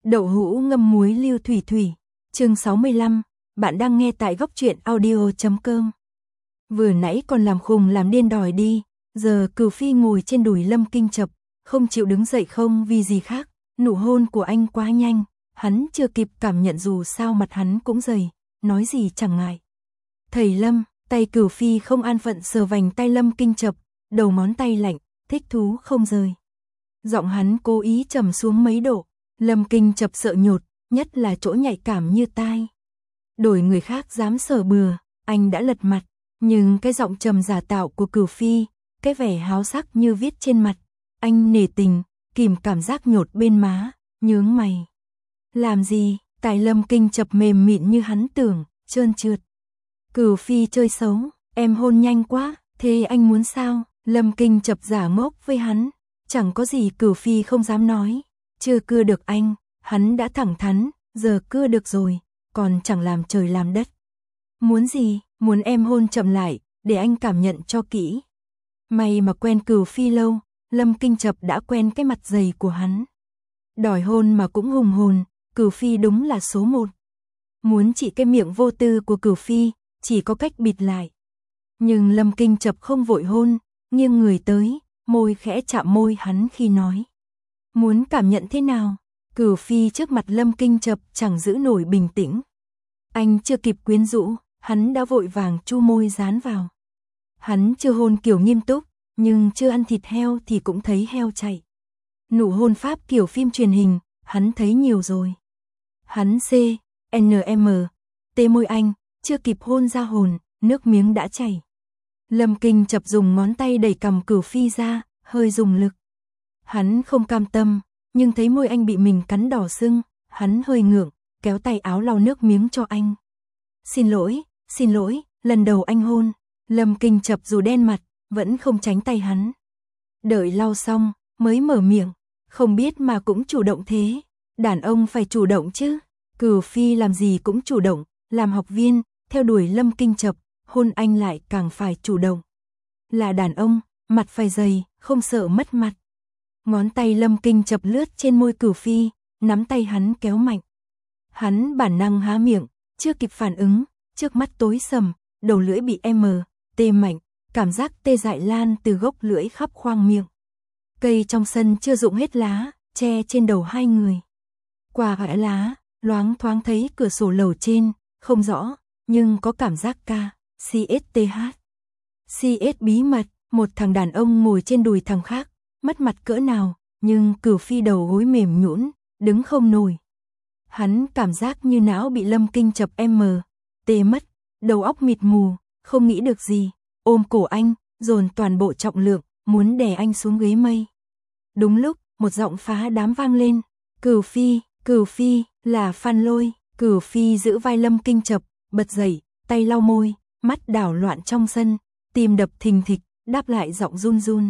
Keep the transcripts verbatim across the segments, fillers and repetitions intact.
Đậu hũ ngâm muối lưu thủy thủy. Chương sáu mươi lăm, bạn đang nghe tại góc truyện audio chấm com. Vừa nãy còn làm khùng làm điên đòi đi, giờ Cửu Phi ngồi trên đùi Lâm Kinh Chập, không chịu đứng dậy không vì gì khác, nụ hôn của anh quá nhanh, hắn chưa kịp cảm nhận dù sao mặt hắn cũng dày, nói gì chẳng ngại. Thầy Lâm, tay Cửu Phi không an phận sờ vành tay Lâm Kinh Chập, đầu ngón tay lạnh, thích thú không rời. Giọng hắn cố ý trầm xuống mấy độ, Lâm Kinh Chập sợ nhột, nhất là chỗ nhạy cảm như tai. Đổi người khác dám sờ bừa, anh đã lật mặt, nhưng cái giọng trầm giả tạo của Cửu Phi, cái vẻ háo sắc như viết trên mặt, anh nể tình, kìm cảm giác nhột bên má, nhướng mày. Làm gì, tài Lâm Kinh Chập mềm mịn như hắn tưởng, trơn trượt. Cửu Phi chơi xấu, em hôn nhanh quá, thế anh muốn sao? Lâm Kinh Chập giả ngốc với hắn, chẳng có gì Cửu Phi không dám nói, chưa cưa được anh, hắn đã thẳng thắn, giờ cưa được rồi, còn chẳng làm trời làm đất. Muốn gì, muốn em hôn chậm lại, để anh cảm nhận cho kỹ. May mà quen Cửu Phi lâu, Lâm Kinh Chập đã quen cái mặt dày của hắn. Đòi hôn mà cũng hùng hồn, Cửu Phi đúng là số một. Muốn trị cái miệng vô tư của Cửu Phi, chỉ có cách bịt lại. Nhưng Lâm Kinh Chập không vội hôn, nghiêng người tới, môi khẽ chạm môi hắn khi nói. Muốn cảm nhận thế nào? Cửu Phi trước mặt Lâm Kinh Chập chẳng giữ nổi bình tĩnh. Anh chưa kịp quyến rũ, hắn đã vội vàng chu môi dán vào. Hắn chưa hôn kiểu nghiêm túc, nhưng chưa ăn thịt heo thì cũng thấy heo chạy. Nụ hôn pháp kiểu phim truyền hình, hắn thấy nhiều rồi. Hắn C, N M, T môi anh, chưa kịp hôn ra hồn, nước miếng đã chảy. Lâm Kinh Chập dùng ngón tay đẩy cằm Cửu Phi ra, hơi dùng lực. Hắn không cam tâm, nhưng thấy môi anh bị mình cắn đỏ sưng, hắn hơi ngượng, kéo tay áo lau nước miếng cho anh. Xin lỗi, xin lỗi, lần đầu anh hôn. Lâm Kinh Chập dù đen mặt, vẫn không tránh tay hắn. Đợi lau xong, mới mở miệng, không biết mà cũng chủ động thế. Đàn ông phải chủ động chứ. Cửu Phi làm gì cũng chủ động, làm học viên, theo đuổi Lâm Kinh Chập, hôn anh lại càng phải chủ động. Là đàn ông, mặt phải dày, không sợ mất mặt. Ngón tay Lâm Kinh Chập lướt trên môi Cửu Phi, nắm tay hắn kéo mạnh. Hắn bản năng há miệng, chưa kịp phản ứng, trước mắt tối sầm, đầu lưỡi bị M, T mạnh, cảm giác tê dại lan từ gốc lưỡi khắp khoang miệng. Cây trong sân chưa rụng hết lá, che trên đầu hai người. Qua gã lá, loáng thoáng thấy cửa sổ lầu trên, không rõ, nhưng có cảm giác ca, C S T H. C S bí mật, một thằng đàn ông ngồi trên đùi thằng khác, mất mặt cỡ nào, nhưng Cửu Phi đầu gối mềm nhũn, đứng không nổi. Hắn cảm giác như não bị Lâm Kinh Chập M, T mất, đầu óc mịt mù, không nghĩ được gì, ôm cổ anh, dồn toàn bộ trọng lượng, muốn đè anh xuống ghế mây. Đúng lúc, một giọng phá đám vang lên, Cửu Phi, Cửu Phi, là Phan Lôi. Cửu Phi giữ vai Lâm Kinh Chập, bật dậy, tay lau môi, mắt đảo loạn trong sân, tim đập thình thịch, đáp lại giọng run run.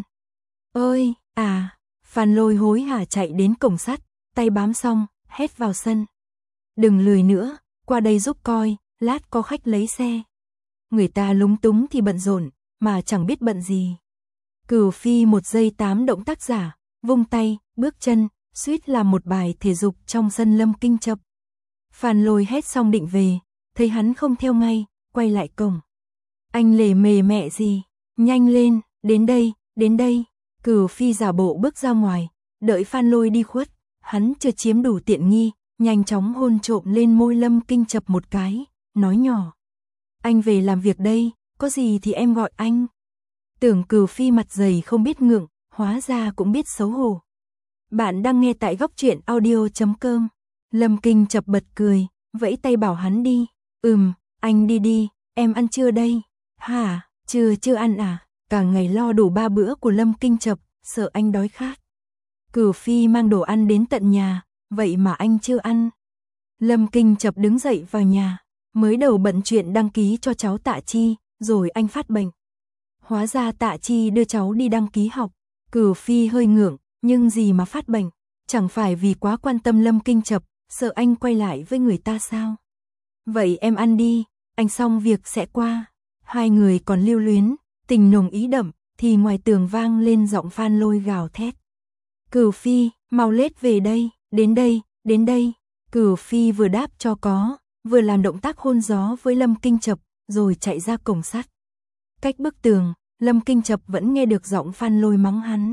Ơi, à, Phan Lôi hối hả chạy đến cổng sắt, tay bám xong, hét vào sân. Đừng lười nữa, qua đây giúp coi, lát có khách lấy xe. Người ta lúng túng thì bận rộn, mà chẳng biết bận gì. Cửu Phi một giây tám động tác giả, vung tay, bước chân, suýt làm một bài thể dục trong sân Lâm Kinh Chập. Phan Lôi hét xong định về, thấy hắn không theo ngay, quay lại cổng. Anh lề mề mẹ gì, nhanh lên, đến đây, đến đây. Cửu Phi giả bộ bước ra ngoài, đợi Phan Lôi đi khuất, hắn chưa chiếm đủ tiện nghi, nhanh chóng hôn trộm lên môi Lâm Kinh Chập một cái, nói nhỏ. Anh về làm việc đây, có gì thì em gọi anh. Tưởng Cửu Phi mặt dày không biết ngượng, hóa ra cũng biết xấu hổ. Bạn đang nghe tại góc truyện audio chấm com. Lâm Kinh Chập bật cười, vẫy tay bảo hắn đi. Ừm, anh đi đi, em ăn trưa đây. Hả, chưa chưa ăn à? Cả ngày lo đủ ba bữa của Lâm Kinh Chập, sợ anh đói khát. Cửu Phi mang đồ ăn đến tận nhà, vậy mà anh chưa ăn. Lâm Kinh Chập đứng dậy vào nhà, mới đầu bận chuyện đăng ký cho cháu Tạ Chi, rồi anh phát bệnh. Hóa ra Tạ Chi đưa cháu đi đăng ký học. Cửu Phi hơi ngượng, nhưng gì mà phát bệnh, chẳng phải vì quá quan tâm Lâm Kinh Chập, sợ anh quay lại với người ta sao? Vậy em ăn đi, anh xong việc sẽ qua. Hai người còn lưu luyến, tình nồng ý đậm, thì ngoài tường vang lên giọng Phan Lôi gào thét. Cửu Phi, mau lết về đây, đến đây, Đến đây, Cửu Phi vừa đáp cho có, vừa làm động tác hôn gió với Lâm Kinh Chập, rồi chạy ra cổng sắt. Cách bức tường, Lâm Kinh Chập vẫn nghe được giọng Phan Lôi mắng hắn.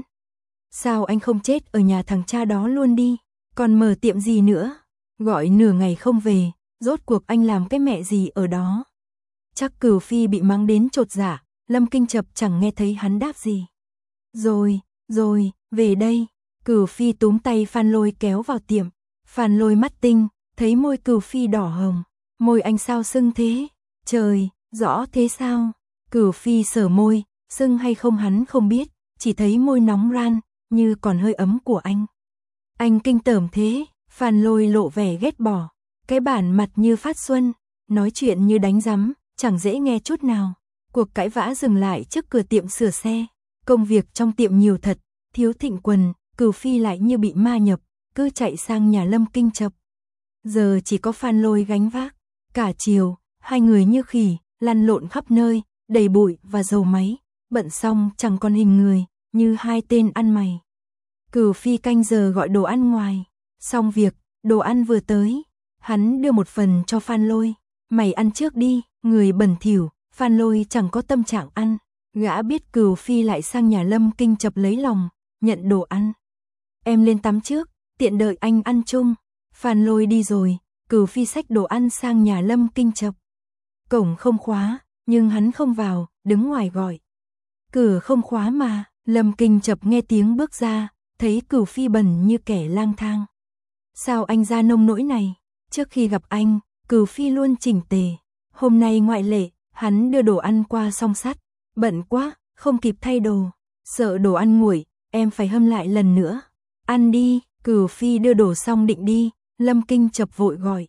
Sao anh không chết ở nhà thằng cha đó luôn đi, còn mở tiệm gì nữa, gọi nửa ngày không về, rốt cuộc anh làm cái mẹ gì ở đó. Chắc Cửu Phi bị mắng đến chột dạ, Lâm Kinh Chập chẳng nghe thấy hắn đáp gì. Rồi, rồi, về đây. Cửu Phi túm tay Phan Lôi kéo vào tiệm. Phan Lôi mắt tinh, thấy môi Cửu Phi đỏ hồng. Môi anh sao sưng thế? Trời, rõ thế sao? Cửu Phi sờ môi, sưng hay không hắn không biết, chỉ thấy môi nóng ran, như còn hơi ấm của anh. Anh kinh tởm thế, Phan Lôi lộ vẻ ghét bỏ. Cái bản mặt như phát xuân, nói chuyện như đánh rắm, chẳng dễ nghe chút nào. Cuộc cãi vã dừng lại trước cửa tiệm sửa xe. Công việc trong tiệm nhiều thật, thiếu Thịnh Quần, Cửu Phi lại như bị ma nhập, cứ chạy sang nhà Lâm Kinh Chập. Giờ chỉ có Phan Lôi gánh vác. Cả chiều, hai người như khỉ, lăn lộn khắp nơi, đầy bụi và dầu máy, bận xong chẳng còn hình người, như hai tên ăn mày. Cửu Phi canh giờ gọi đồ ăn ngoài, xong việc, đồ ăn vừa tới, hắn đưa một phần cho Phan Lôi. Mày ăn trước đi, người bẩn thỉu. Phan Lôi chẳng có tâm trạng ăn, gã biết Cửu Phi lại sang nhà Lâm Kinh Chập lấy lòng, nhận đồ ăn. Em lên tắm trước, tiện đợi anh ăn chung. Phan Lôi đi rồi, Cửu Phi xách đồ ăn sang nhà Lâm Kinh Chập. Cổng không khóa, nhưng hắn không vào, đứng ngoài gọi. Cửa không khóa mà, Lâm Kinh Chập nghe tiếng bước ra, thấy Cửu Phi bẩn như kẻ lang thang. Sao anh ra nông nỗi này? Trước khi gặp anh, Cửu Phi luôn chỉnh tề. Hôm nay ngoại lệ, hắn đưa đồ ăn qua song sắt. Bận quá, không kịp thay đồ. Sợ đồ ăn nguội, em phải hâm lại lần nữa. Ăn đi, Cửu Phi đưa đồ xong định đi, Lâm Kinh Chập vội gọi.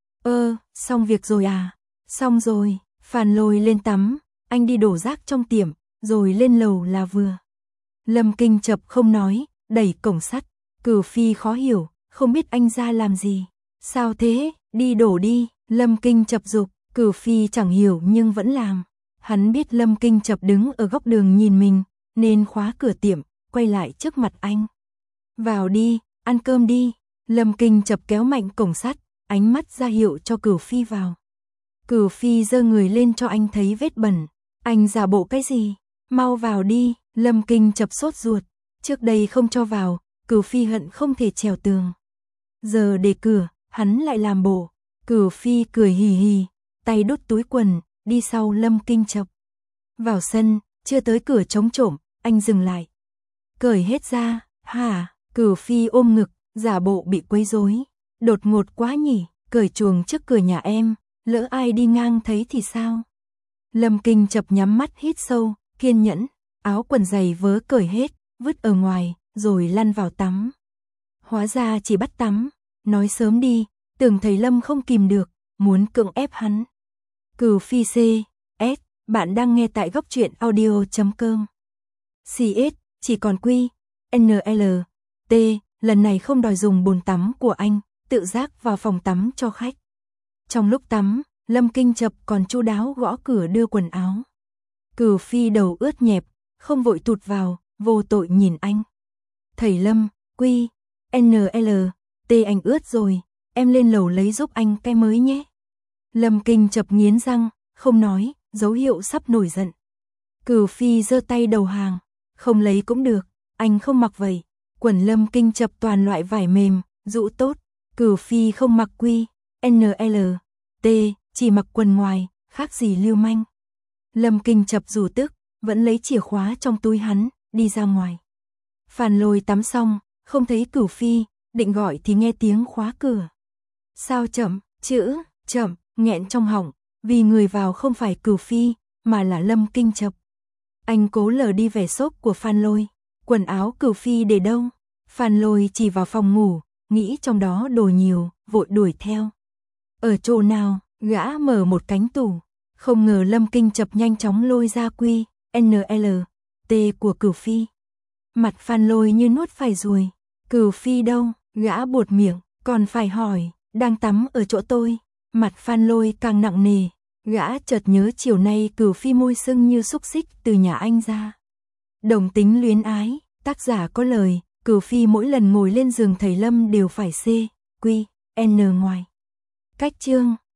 Ơ, xong việc rồi à? Xong rồi, Phan Lôi lên tắm, anh đi đổ rác trong tiệm, rồi lên lầu là vừa. Lâm Kinh Chập không nói, đẩy cổng sắt. Cửu Phi khó hiểu, không biết anh ra làm gì. Sao thế, đi đổ đi, Lâm Kinh Chập giục. Cửu Phi chẳng hiểu nhưng vẫn làm. Hắn biết Lâm Kinh Chập đứng ở góc đường nhìn mình, nên khóa cửa tiệm, quay lại trước mặt anh. Vào đi, ăn cơm đi. Lâm Kinh Chập kéo mạnh cổng sắt, ánh mắt ra hiệu cho Cửu Phi vào. Cửu Phi giơ người lên cho anh thấy vết bẩn. Anh giả bộ cái gì? Mau vào đi, Lâm Kinh Chập sốt ruột. Trước đây không cho vào, Cửu Phi hận không thể trèo tường. Giờ để cửa, hắn lại làm bộ. Cửu Phi cười hì hì, tay đút túi quần, đi sau Lâm Kinh Chập. Vào sân, chưa tới cửa trống trộm, anh dừng lại. Cởi hết ra, hả? Cửu Phi ôm ngực, giả bộ bị quấy rối. Đột ngột quá nhỉ, cởi chuồng trước cửa nhà em, lỡ ai đi ngang thấy thì sao? Lâm Kinh Chập nhắm mắt hít sâu, kiên nhẫn, áo quần giày vớ cởi hết, vứt ở ngoài, rồi lăn vào tắm. Hóa ra chỉ bắt tắm, nói sớm đi, tưởng thầy Lâm không kìm được, muốn cưỡng ép hắn. Cửu Phi C S, bạn đang nghe tại góc truyện audio chấm com. C S, chỉ còn Q, N L, T, lần này không đòi dùng bồn tắm của anh, tự giác vào phòng tắm cho khách. Trong lúc tắm, Lâm Kinh Chập còn chu đáo gõ cửa đưa quần áo. Cửu Phi đầu ướt nhẹp, không vội tụt vào, vô tội nhìn anh. Thầy Lâm, Q, N L, T anh ướt rồi, em lên lầu lấy giúp anh cái mới nhé. Lâm Kinh Chập nghiến răng, không nói, dấu hiệu sắp nổi giận. Cửu Phi giơ tay đầu hàng, không lấy cũng được, anh không mặc vậy. Quần Lâm Kinh Chập toàn loại vải mềm, dụ tốt. Cửu Phi không mặc Q, N L, T, chỉ mặc quần ngoài, khác gì lưu manh. Lâm Kinh Chập dù tức, vẫn lấy chìa khóa trong túi hắn, đi ra ngoài. Phan Lôi tắm xong, không thấy Cửu Phi, định gọi thì nghe tiếng khóa cửa. Sao chậm, chữ, chậm, nghẹn trong họng, vì người vào không phải Cửu Phi, mà là Lâm Kinh Chập. Anh cố lờ đi vẻ sốt của Phan Lôi. Quần áo Cửu Phi để đâu? Phan Lôi chỉ vào phòng ngủ, nghĩ trong đó đồ nhiều, vội đuổi theo. Ở chỗ nào? Gã mở một cánh tủ. Không ngờ Lâm Kinh Chập nhanh chóng lôi ra Q, N L, T của Cửu Phi. Mặt Phan Lôi như nuốt phải ruồi. Cửu Phi đâu? Gã buột miệng, còn phải hỏi, đang tắm ở chỗ tôi. Mặt Phan Lôi càng nặng nề. Gã chợt nhớ chiều nay Cửu Phi môi sưng như xúc xích từ nhà anh ra. Đồng tính luyến ái, tác giả có lời, Cửu Phi mỗi lần ngồi lên giường thầy Lâm đều phải xê. Quy, N ngoài. Cách chương